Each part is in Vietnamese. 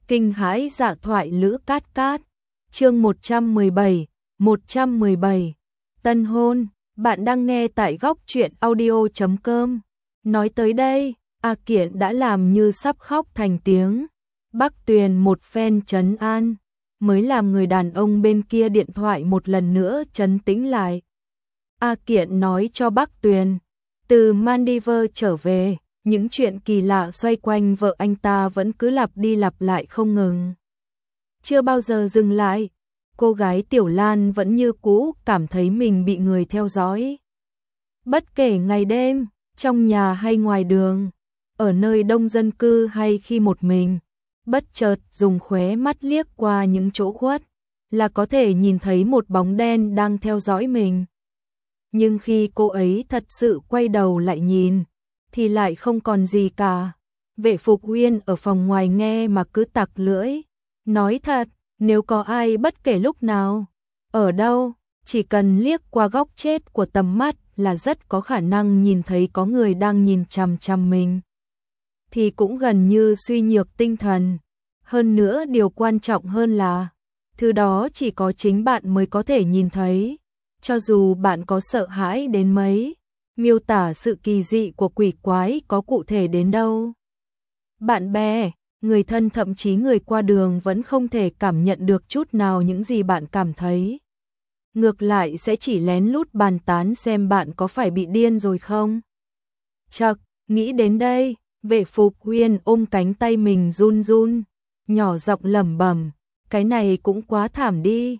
Kinh hãi dạ thoại Lữ Cát Cát. Chương 117. Tân hôn. Bạn đang nghe tại góc truyện audio.com. Nói tới đây, A Kiện đã làm như sắp khóc thành tiếng. Bắc Tuyền một phen trấn an, mới làm người đàn ông bên kia điện thoại một lần nữa trấn tĩnh lại. A Kiện nói cho Bắc Tuyền, từ Maldives trở về, những chuyện kỳ lạ xoay quanh vợ anh ta vẫn cứ lặp đi lặp lại không ngừng. Chưa bao giờ dừng lại, cô gái Tiểu Lan vẫn như cũ cảm thấy mình bị người theo dõi. Bất kể ngày đêm, trong nhà hay ngoài đường, ở nơi đông dân cư hay khi một mình, bất chợt dùng khóe mắt liếc qua những chỗ khuất, là có thể nhìn thấy một bóng đen đang theo dõi mình. Nhưng khi cô ấy thật sự quay đầu lại nhìn, thì lại không còn gì cả. Vệ Phục Uyên ở phòng ngoài nghe mà cứ tặc lưỡi. Nói thật, nếu có ai bất kể lúc nào, ở đâu, chỉ cần liếc qua góc chết của tầm mắt là rất có khả năng nhìn thấy có người đang nhìn chằm chằm mình. Thì cũng gần như suy nhược tinh thần. Hơn nữa điều quan trọng hơn là, thứ đó chỉ có chính bạn mới có thể nhìn thấy. Cho dù bạn có sợ hãi đến mấy, miêu tả sự kỳ dị của quỷ quái có cụ thể đến đâu, bạn bè, người thân thậm chí người qua đường vẫn không thể cảm nhận được chút nào những gì bạn cảm thấy. Ngược lại sẽ chỉ lén lút bàn tán xem bạn có phải bị điên rồi không. Chậc, nghĩ đến đây, Vệ Phục Uyên ôm cánh tay mình run run, nhỏ giọng lẩm bẩm, cái này cũng quá thảm đi.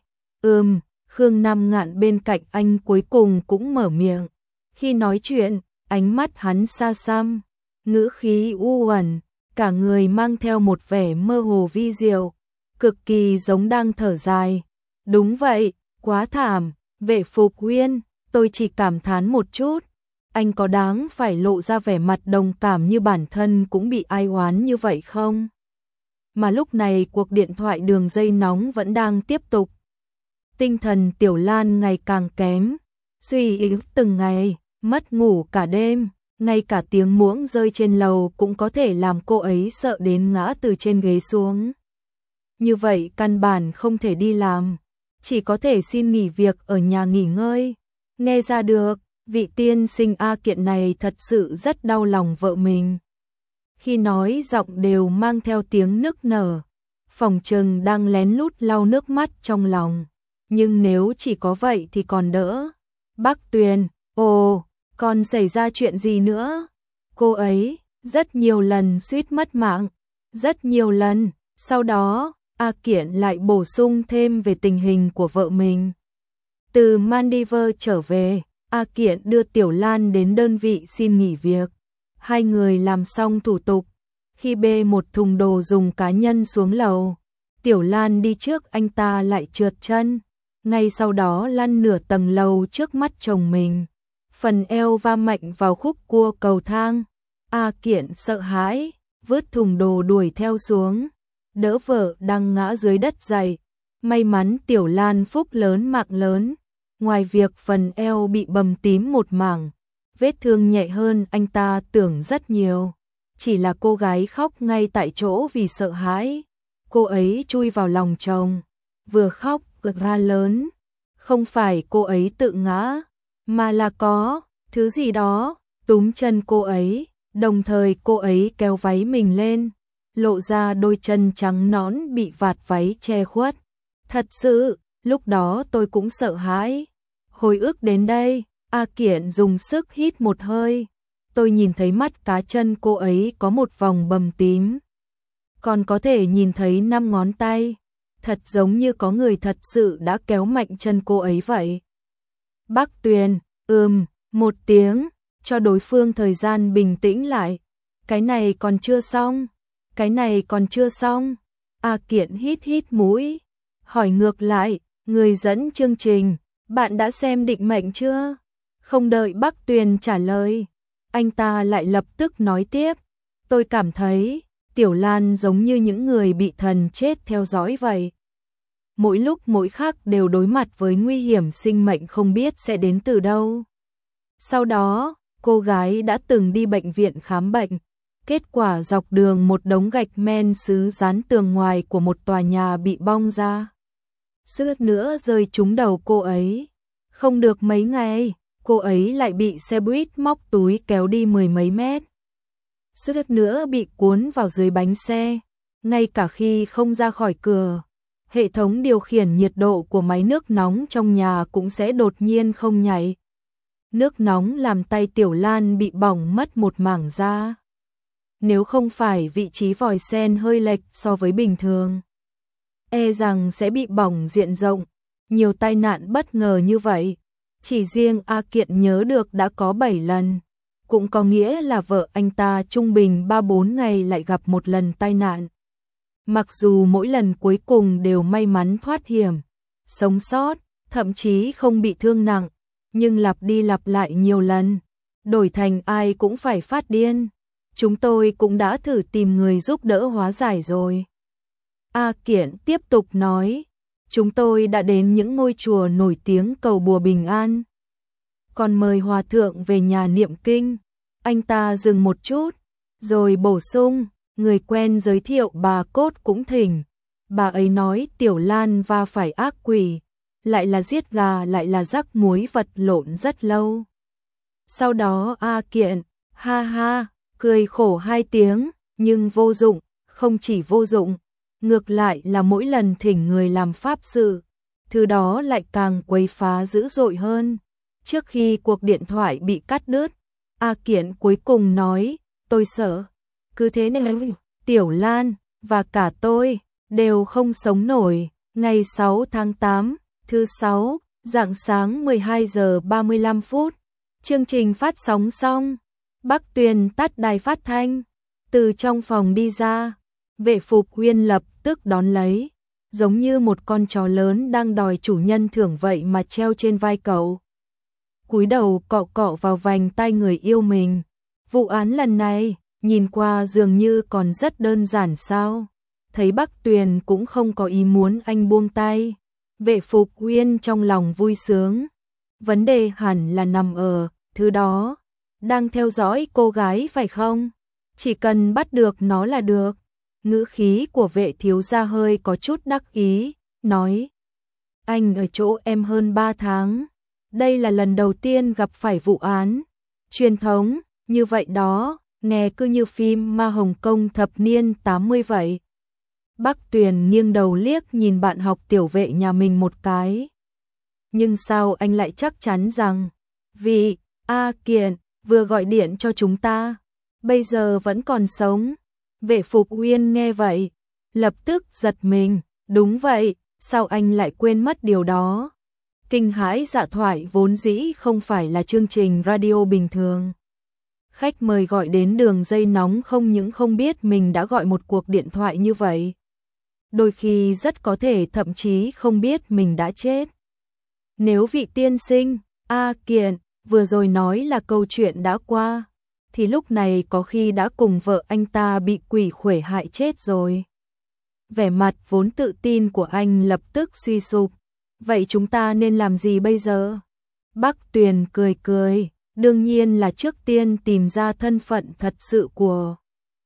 Khương Nam Ngạn bên cạnh anh cuối cùng cũng mở miệng. Khi nói chuyện, ánh mắt hắn xa xăm, ngữ khí u uẩn, cả người mang theo một vẻ mơ hồ vi diệu, cực kỳ giống đang thở dài. Đúng vậy, quá thảm, Vệ Phục Uyên, tôi chỉ cảm thán một chút. Anh có đáng phải lộ ra vẻ mặt đồng cảm như bản thân cũng bị ai oán như vậy không? Mà lúc này cuộc điện thoại đường dây nóng vẫn đang tiếp tục. Tinh thần Tiểu Lan ngày càng kém, suy yếu từng ngày, mất ngủ cả đêm, ngay cả tiếng muỗng rơi trên lầu cũng có thể làm cô ấy sợ đến ngã từ trên ghế xuống. Như vậy căn bản không thể đi làm, chỉ có thể xin nghỉ việc ở nhà nghỉ ngơi. Nghe ra được, vị tiên sinh A Kiện này thật sự rất đau lòng vợ mình. Khi nói giọng đều mang theo tiếng nức nở, phỏng chừng đang lén lút lau nước mắt trong lòng. Nhưng nếu chỉ có vậy thì còn đỡ. Bắc Tuyền, còn xảy ra chuyện gì nữa? Cô ấy rất nhiều lần suýt mất mạng, rất nhiều lần. Sau đó, A Kiện lại bổ sung thêm về tình hình của vợ mình. Từ Maldives trở về, A Kiện đưa Tiểu Lan đến đơn vị xin nghỉ việc. Hai người làm xong thủ tục. Khi bê một thùng đồ dùng cá nhân xuống lầu, Tiểu Lan đi trước anh ta lại trượt chân. Ngay sau đó lăn nửa tầng lầu trước mắt chồng mình. Phần eo va mạnh vào khúc cua cầu thang. A Kiện sợ hãi, vứt thùng đồ đuổi theo xuống, đỡ vợ đang ngã dưới đất dậy. May mắn Tiểu Lan phúc lớn mạng lớn, ngoài việc phần eo bị bầm tím một mảng, vết thương nhẹ hơn anh ta tưởng rất nhiều. Chỉ là cô gái khóc ngay tại chỗ vì sợ hãi. Cô ấy chui vào lòng chồng, vừa khóc vừa la lớn. Không phải cô ấy tự ngã, mà là có thứ gì đó túm chân cô ấy, đồng thời cô ấy kéo váy mình lên, lộ ra đôi chân trắng nõn bị vạt váy che khuất. Thật sự, lúc đó tôi cũng sợ hãi. Hồi ức đến đây, A Kiện dùng sức hít một hơi. Tôi nhìn thấy mắt cá chân cô ấy có một vòng bầm tím. Còn có thể nhìn thấy 5 ngón tay. Thật giống như có người thật sự đã kéo mạnh chân cô ấy vậy. Bắc Tuyền, một tiếng, cho đối phương thời gian bình tĩnh lại. Cái này còn chưa xong, cái này còn chưa xong. A Kiện hít mũi, hỏi ngược lại, người dẫn chương trình, bạn đã xem định mệnh chưa? Không đợi Bắc Tuyền trả lời, anh ta lại lập tức nói tiếp, tôi cảm thấy Tiểu Lan giống như những người bị thần chết theo dõi vậy. Mỗi lúc mỗi khắc đều đối mặt với nguy hiểm sinh mệnh không biết sẽ đến từ đâu. Sau đó, cô gái đã từng đi bệnh viện khám bệnh, Kết quả dọc đường một đống gạch men sứ dán tường ngoài của một tòa nhà bị bong ra. Suýt nữa rơi trúng đầu cô ấy. Không được mấy ngày, cô ấy lại bị xe buýt móc túi kéo đi mười mấy mét. Suýt nữa bị cuốn vào dưới bánh xe. Ngay cả khi không ra khỏi cửa, hệ thống điều khiển nhiệt độ của máy nước nóng trong nhà cũng sẽ đột nhiên không nhảy. Nước nóng làm tay Tiểu Lan bị bỏng mất một mảng da. Nếu không phải vị trí vòi sen hơi lệch so với bình thường, e rằng sẽ bị bỏng diện rộng. Nhiều tai nạn bất ngờ như vậy, chỉ riêng A Kiện nhớ được đã có 7 lần. Cũng có nghĩa là vợ anh ta trung bình 3-4 ngày lại gặp một lần tai nạn. Mặc dù mỗi lần cuối cùng đều may mắn thoát hiểm, sống sót, thậm chí không bị thương nặng, nhưng lặp đi lặp lại nhiều lần, đổi thành ai cũng phải phát điên. Chúng tôi cũng đã thử tìm người giúp đỡ hóa giải rồi. A Kiện tiếp tục nói, chúng tôi đã đến những ngôi chùa nổi tiếng cầu bùa bình an, còn mời hòa thượng về nhà niệm kinh. Anh ta dừng một chút, rồi bổ sung, người quen giới thiệu bà Cốt cũng thỉnh. Bà ấy nói Tiểu Lan va phải ác quỷ, lại là giết gà lại là rắc muối vật lộn rất lâu. Sau đó A Kiện, ha ha, cười khổ 2 tiếng, nhưng vô dụng, không chỉ vô dụng, ngược lại là mỗi lần thỉnh người làm pháp sự, thứ đó lại càng quấy phá dữ dội hơn. Trước khi cuộc điện thoại bị cắt đứt, A Kiện cuối cùng nói, tôi sợ, cứ thế nên Tiểu Lan và cả tôi đều không sống nổi. Ngày 6 tháng 8, thứ 6, rạng sáng 12 giờ 35 phút, chương trình phát sóng xong. Bắc Tuyền tắt đài phát thanh, từ trong phòng đi ra, vệ phục Huyên lập tức đón lấy, giống như một con chó lớn đang đòi chủ nhân thưởng vậy mà treo trên vai cậu. Cúi đầu cọ cọ vào vành tai người yêu mình. Vụ án lần này, nhìn qua dường như còn rất đơn giản sao? Thấy Bắc Tuyền cũng không có ý muốn anh buông tay. Vệ phục Huyên trong lòng vui sướng. Vấn đề hẳn là nằm ở thứ đó. Đang theo dõi cô gái phải không? Chỉ cần bắt được nó là được. Ngữ khí của vệ thiếu gia hơi có chút đắc ý, nói. Anh ở chỗ em hơn 3 tháng. Đây là lần đầu tiên gặp phải vụ án truyền thống như vậy đó, nghe cứ như phim ma Hồng Kông thập niên 80 vậy. Bắc Tuyền nghiêng đầu liếc nhìn bạn học tiểu vệ nhà mình một cái. Nhưng sao anh lại chắc chắn rằng vì A Kiện vừa gọi điện cho chúng ta, bây giờ vẫn còn sống? Vệ phục Uyên nghe vậy, lập tức giật mình, đúng vậy, sao anh lại quên mất điều đó? Kinh hãi dạ thoại vốn dĩ không phải là chương trình radio bình thường. Khách mời gọi đến đường dây nóng không những không biết mình đã gọi một cuộc điện thoại như vậy, đôi khi rất có thể thậm chí không biết mình đã chết. Nếu vị tiên sinh, A Kiện, vừa rồi nói là câu chuyện đã qua, thì lúc này có khi đã cùng vợ anh ta bị quỷ khuể hại chết rồi. Vẻ mặt vốn tự tin của anh lập tức suy sụp. Vậy chúng ta nên làm gì bây giờ? Bắc Tuyền cười cười, đương nhiên là trước tiên tìm ra thân phận thật sự của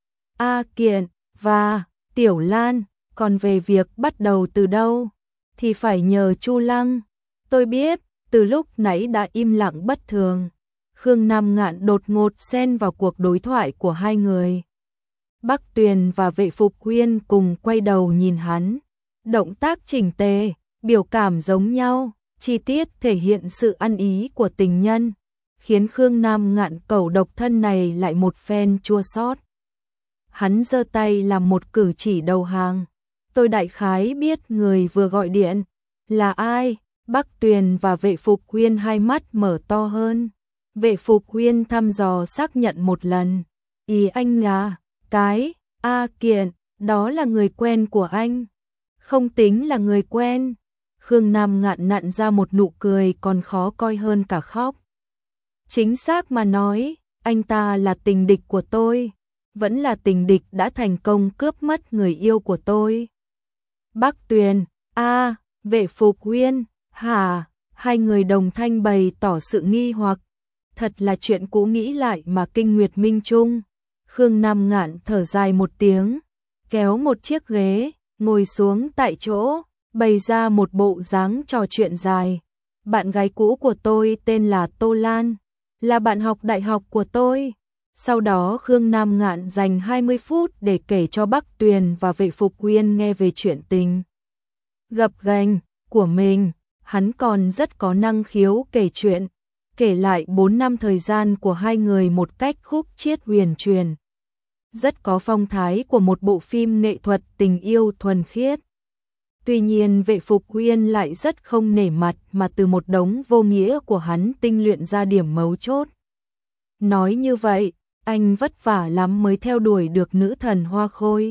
A Kiện và Tiểu Lan, còn về việc bắt đầu từ đâu thì phải nhờ Chu Lăng. Tôi biết, từ lúc nãy đã im lặng bất thường. Khương Nam Ngạn đột ngột xen vào cuộc đối thoại của hai người. Bắc Tuyền và vệ phục Huyên cùng quay đầu nhìn hắn, động tác chỉnh tề, biểu cảm giống nhau, chi tiết thể hiện sự ăn ý của tình nhân, khiến Khương Nam Ngạn cẩu độc thân này lại một phen chua xót. Hắn giơ tay làm một cử chỉ đầu hàng. Tôi đại khái biết người vừa gọi điện là ai. Bắc Tuyền và vệ phục Huyên hai mắt mở to hơn. Vệ phục Huyên thăm dò xác nhận một lần. Ý anh là cái A Kiện, đó là người quen của anh. Không tính là người quen. Khương Nam Ngạn nặn ra một nụ cười còn khó coi hơn cả khóc. Chính xác mà nói, anh ta là tình địch của tôi, vẫn là tình địch đã thành công cướp mất người yêu của tôi. Bắc Tuyền, vệ phục Huyên, hả? Hai người đồng thanh bày tỏ sự nghi hoặc. Thật là chuyện cũ nghĩ lại mà kinh nguyệt minh chung. Khương Nam Ngạn thở dài một tiếng, kéo một chiếc ghế, ngồi xuống tại chỗ, bày ra một bộ dáng trò chuyện dài. Bạn gái cũ của tôi tên là Tô Lan, là bạn học đại học của tôi. Sau đó Khương Nam Ngạn dành 20 phút để kể cho Bắc Tuyền và Vệ Phục Uyên nghe về chuyện tình gập ghềnh của mình. Hắn còn rất có năng khiếu kể chuyện, kể lại 4 năm thời gian của hai người một cách khúc chiết huyền truyền. Rất có phong thái của một bộ phim nghệ thuật tình yêu thuần khiết. Tuy nhiên Vệ Phục Uyên lại rất không nể mặt mà từ một đống vô nghĩa của hắn tinh luyện ra điểm mấu chốt. Nói như vậy, anh vất vả lắm mới theo đuổi được nữ thần Hoa Khôi.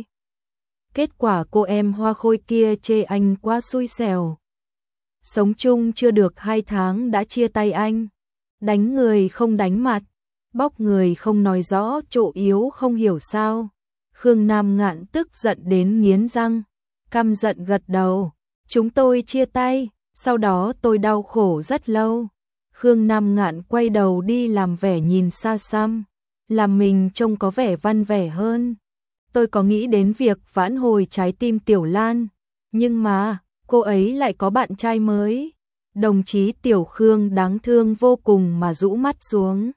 Kết quả cô em Hoa Khôi kia chê anh quá xui xẻo. Sống chung chưa được 2 tháng đã chia tay anh. Đánh người không đánh mặt, bóc người không nói rõ chỗ yếu không hiểu sao. Khương Nam Ngạn tức giận đến nghiến răng, căm giận gật đầu. Chúng tôi chia tay, sau đó tôi đau khổ rất lâu. Khương Nam Ngạn quay đầu đi làm vẻ nhìn xa xăm, làm mình trông có vẻ văn vẻ hơn. Tôi có nghĩ đến việc vãn hồi trái tim Tiểu Lan, nhưng mà cô ấy lại có bạn trai mới. Đồng chí Tiểu Khương đáng thương vô cùng mà rũ mắt xuống.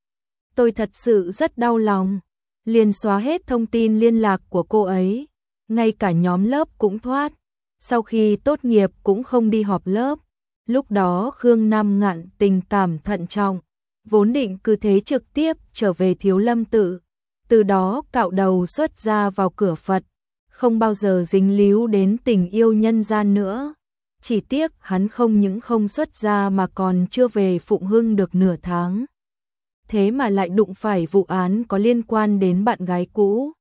Tôi thật sự rất đau lòng, liền xóa hết thông tin liên lạc của cô ấy, ngay cả nhóm lớp cũng thoát. Sau khi tốt nghiệp cũng không đi họp lớp. Lúc đó Khương Nam Ngạn tình cảm thận trọng, vốn định cứ thế trực tiếp trở về Thiếu Lâm Tự, từ đó cạo đầu xuất gia vào cửa Phật, không bao giờ dính líu đến tình yêu nhân gian nữa. Chỉ tiếc hắn không những không xuất gia mà còn chưa về Phụng Hưng được nửa tháng. Thế mà lại đụng phải vụ án có liên quan đến bạn gái cũ.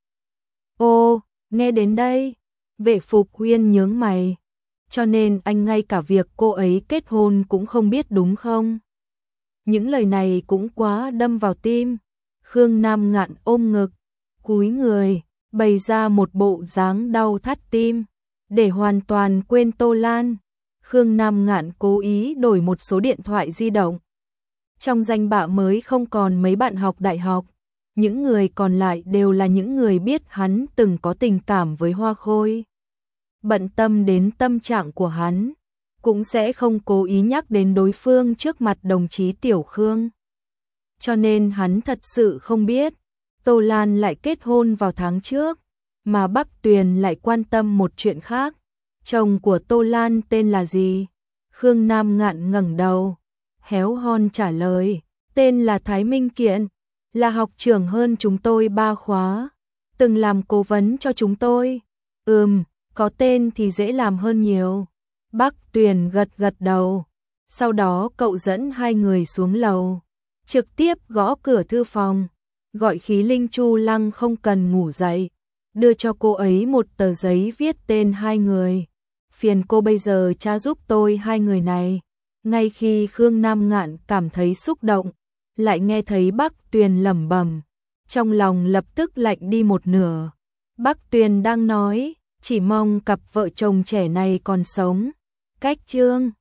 Ô, nghe đến đây, Vệ Phục Uyên nhướng mày. Cho nên anh ngay cả việc cô ấy kết hôn cũng không biết đúng không? Những lời này cũng quá đâm vào tim. Khương Nam Ngạn ôm ngực, cúi người, bày ra một bộ dáng đau thắt tim. Để hoàn toàn quên Tô Lan, Khương Nam Ngạn cố ý đổi một số điện thoại di động. Trong danh bạ mới không còn mấy bạn học đại học, những người còn lại đều là những người biết hắn từng có tình cảm với Hoa Khôi. Bận tâm đến tâm trạng của hắn, cũng sẽ không cố ý nhắc đến đối phương trước mặt đồng chí Tiểu Khương. Cho nên hắn thật sự không biết, Tô Lan lại kết hôn vào tháng trước, mà Bắc Tuyền lại quan tâm một chuyện khác. Chồng của Tô Lan tên là gì? Khương Nam Ngạn ngẩng đầu, héo hon trả lời, tên là Thái Minh Kiện, là học trưởng hơn chúng tôi 3 khóa, từng làm cố vấn cho chúng tôi. Có tên thì dễ làm hơn nhiều. Bắc Tuyền gật gật đầu. Sau đó cậu dẫn hai người xuống lầu, trực tiếp gõ cửa thư phòng, gọi Khí Linh Chu Lăng không cần ngủ dậy, đưa cho cô ấy một tờ giấy viết tên hai người. Phiền cô bây giờ tra giúp tôi hai người này. Ngay khi Khương Nam Ngạn cảm thấy xúc động, lại nghe thấy Bắc Tuyền lẩm bẩm, trong lòng lập tức lạnh đi một nửa. Bắc Tuyền đang nói, chỉ mong cặp vợ chồng trẻ này còn sống. Cách chương